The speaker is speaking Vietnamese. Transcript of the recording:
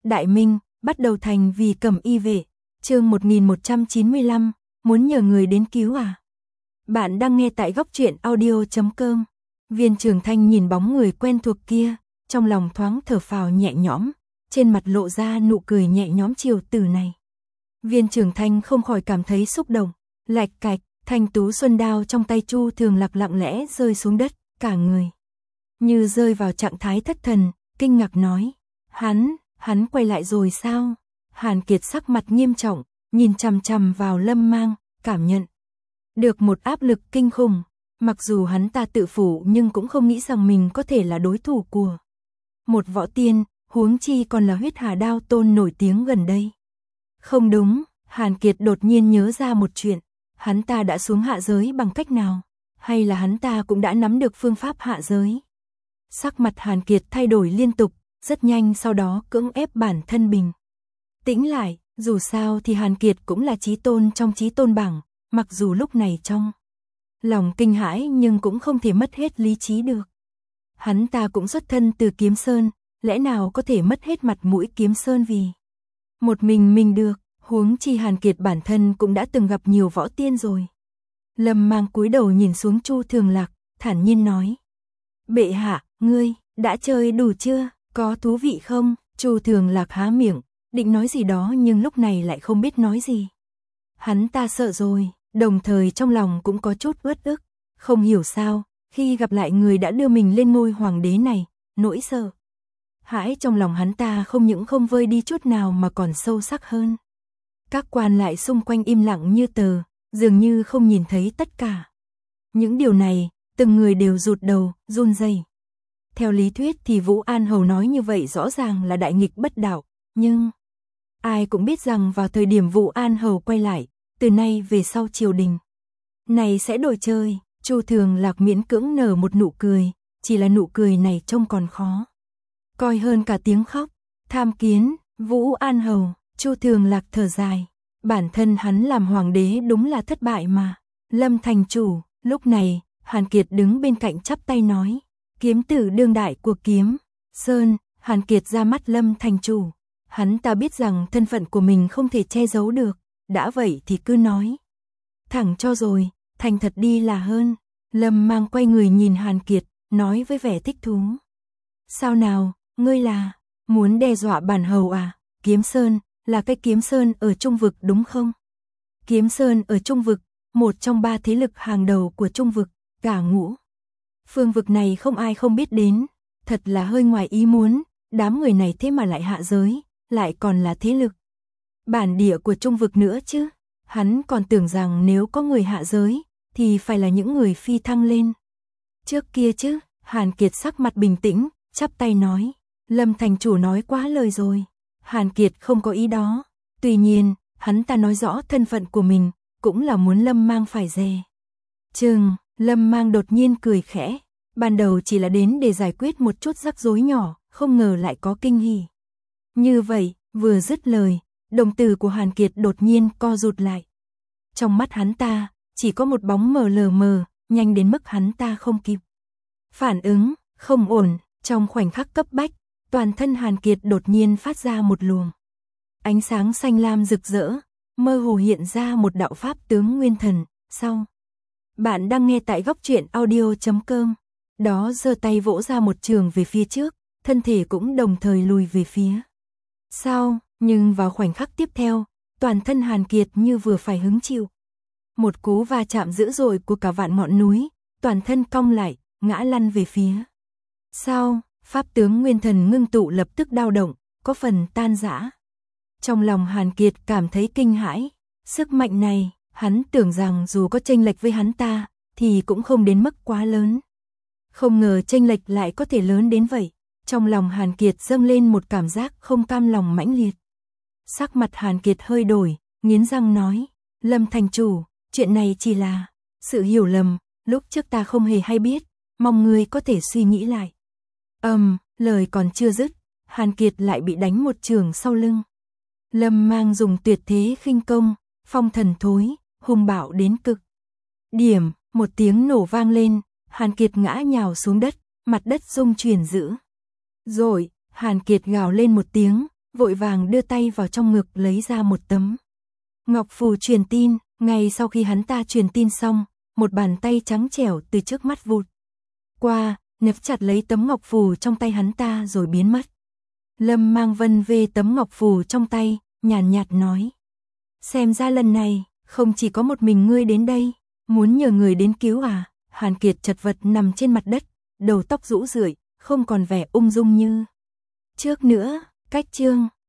Đại Minh, bắt đầu thành vì Cẩm Y vệ. Chương 1195, muốn nhờ người đến cứu à? Bạn đang nghe tại góc truyện audio.com. Viên Trường Thanh nhìn bóng người quen thuộc kia, trong lòng thoáng thở phào nhẹ nhõm, trên mặt lộ ra nụ cười nhẹ nhõm chiều từ này. Viên Trường Thanh không khỏi cảm thấy xúc động, lạch cạch, thanh tú xuân đao trong tay Chu Thường Lạc lặng lẽ rơi xuống đất, cả người như rơi vào trạng thái thất thần, kinh ngạc nói: Hắn quay lại rồi sao? Hàn Kiệt sắc mặt nghiêm trọng, nhìn chằm chằm vào Lâm Mang, cảm nhận được một áp lực kinh khủng. Mặc dù hắn ta tự phủ nhưng cũng không nghĩ rằng mình có thể là đối thủ của một võ tiên, huống chi còn là Huyết Hà Đao Tôn nổi tiếng gần đây. Không đúng, Hàn Kiệt đột nhiên nhớ ra một chuyện, hắn ta đã xuống hạ giới bằng cách nào? Hay là hắn ta cũng đã nắm được phương pháp hạ giới? Sắc mặt Hàn Kiệt thay đổi liên tục, rất nhanh sau đó cưỡng ép bản thân bình tĩnh lại, dù sao thì Hàn Kiệt cũng là chí tôn trong chí tôn bảng, mặc dù lúc này trong lòng kinh hãi nhưng cũng không thể mất hết lý trí được. Hắn ta cũng xuất thân từ Kiếm Sơn, lẽ nào có thể mất hết mặt mũi Kiếm Sơn vì một mình được, huống chi Hàn Kiệt bản thân cũng đã từng gặp nhiều võ tiên rồi. Lâm Mang cúi đầu nhìn xuống Chu Thường Lạc, thản nhiên nói: Bệ hạ, ngươi đã chơi đủ chưa, có thú vị không? Chu Thường Lạc há miệng, định nói gì đó nhưng lúc này lại không biết nói gì. Hắn ta sợ rồi, đồng thời trong lòng cũng có chút uất ức, không hiểu sao, khi gặp lại người đã đưa mình lên ngôi hoàng đế này, nỗi sợ hãi trong lòng hắn ta không những không vơi đi chút nào mà còn sâu sắc hơn. Các quan lại xung quanh im lặng như tờ, dường như không nhìn thấy tất cả những điều này, từng người đều rụt đầu, run rẩy. Theo lý thuyết thì Vũ An Hầu nói như vậy rõ ràng là đại nghịch bất đạo, nhưng ai cũng biết rằng vào thời điểm Vũ An Hầu quay lại, từ nay về sau triều đình này sẽ đổi chơi. Chu Thường Lạc miễn cưỡng nở một nụ cười, chỉ là nụ cười này trông còn khó coi hơn cả tiếng khóc. Tham kiến, Vũ An Hầu. Chu Thường Lạc thở dài, bản thân hắn làm hoàng đế đúng là thất bại mà. Lâm thành chủ. Lúc này, Hàn Kiệt đứng bên cạnh chắp tay nói: Kiếm tử đương đại của Kiếm Sơn. Hàn Kiệt ra mắt Lâm thành chủ, hắn ta biết rằng thân phận của mình không thể che giấu được, đã vậy thì cứ nói thẳng cho rồi, thành thật đi là hơn. Lâm Mang quay người nhìn Hàn Kiệt, nói với vẻ thích thú: Sao nào, ngươi là muốn đe dọa bản hầu à? Kiếm Sơn là cái Kiếm Sơn ở Trung vực đúng không? Kiếm Sơn ở Trung vực, một trong 3 thế lực hàng đầu của Trung vực, cả ngũ phương vực này không ai không biết đến, thật là hơi ngoài ý muốn, đám người này thế mà lại hạ giới, lại còn là thế lực bản địa của Trung vực nữa chứ. Hắn còn tưởng rằng nếu có người hạ giới thì phải là những người phi thăng lên trước kia chứ. Hàn Kiệt sắc mặt bình tĩnh, chắp tay nói: Lâm thành chủ nói quá lời rồi. Hàn Kiệt không có ý đó, tuy nhiên, hắn ta nói rõ thân phận của mình, cũng là muốn Lâm Mang phải dè chừng. Lâm Mang đột nhiên cười khẽ, ban đầu chỉ là đến để giải quyết một chút rắc rối nhỏ, không ngờ lại có kinh hỉ như vậy. Vừa dứt lời, đồng tử của Hàn Kiệt đột nhiên co rụt lại. Trong mắt hắn ta, chỉ có một bóng mờ lờ mờ, nhanh đến mức hắn ta không kịp phản ứng. Không ổn. Trong khoảnh khắc cấp bách, toàn thân Hàn Kiệt đột nhiên phát ra một luồng ánh sáng xanh lam rực rỡ, mơ hồ hiện ra một đạo pháp tướng nguyên thần. Sau, bạn đang nghe tại góc truyện audio.com. Đó giơ tay vỗ ra một trường về phía trước, thân thể cũng đồng thời lùi về phía sau, nhưng vào khoảnh khắc tiếp theo, toàn thân Hàn Kiệt như vừa phải hứng chịu một cú va chạm dữ dội của cả vạn ngọn núi, toàn thân cong lại, ngã lăn về phía sau. Pháp tướng nguyên thần ngưng tụ lập tức dao động, có phần tan rã. Trong lòng Hàn Kiệt cảm thấy kinh hãi, sức mạnh này, hắn tưởng rằng dù có chênh lệch với hắn ta, thì cũng không đến mức quá lớn. Không ngờ chênh lệch lại có thể lớn đến vậy. Trong lòng Hàn Kiệt dâng lên một cảm giác không cam lòng mãnh liệt. Sắc mặt Hàn Kiệt hơi đổi, nghiến răng nói: Lâm thành chủ, chuyện này chỉ là sự hiểu lầm, lúc trước ta không hề hay biết, mong ngươi có thể suy nghĩ lại. Lời còn chưa dứt, Hàn Kiệt lại bị đánh một chưởng sau lưng. Lâm Mang dùng tuyệt thế khinh công, phong thần thối, hung bạo đến cực điểm, một tiếng nổ vang lên, Hàn Kiệt ngã nhào xuống đất, mặt đất rung chuyển dữ dội. Hàn Kiệt gào lên một tiếng, vội vàng đưa tay vào trong ngực lấy ra một tấm ngọc phù truyền tin. Ngay sau khi hắn ta truyền tin xong, một bàn tay trắng trẻo từ trước mắt vụt qua, nấp chặt lấy tấm ngọc phù trong tay hắn ta rồi biến mất. Lâm Mang Vân về tấm ngọc phù trong tay, nhàn nhạt nói. Xem ra lần này, không chỉ có một mình ngươi đến đây, muốn nhờ người đến cứu à? Hàn Kiệt chật vật nằm trên mặt đất, đầu tóc rũ rượi, không còn vẻ ung dung như trước nữa. Cách chương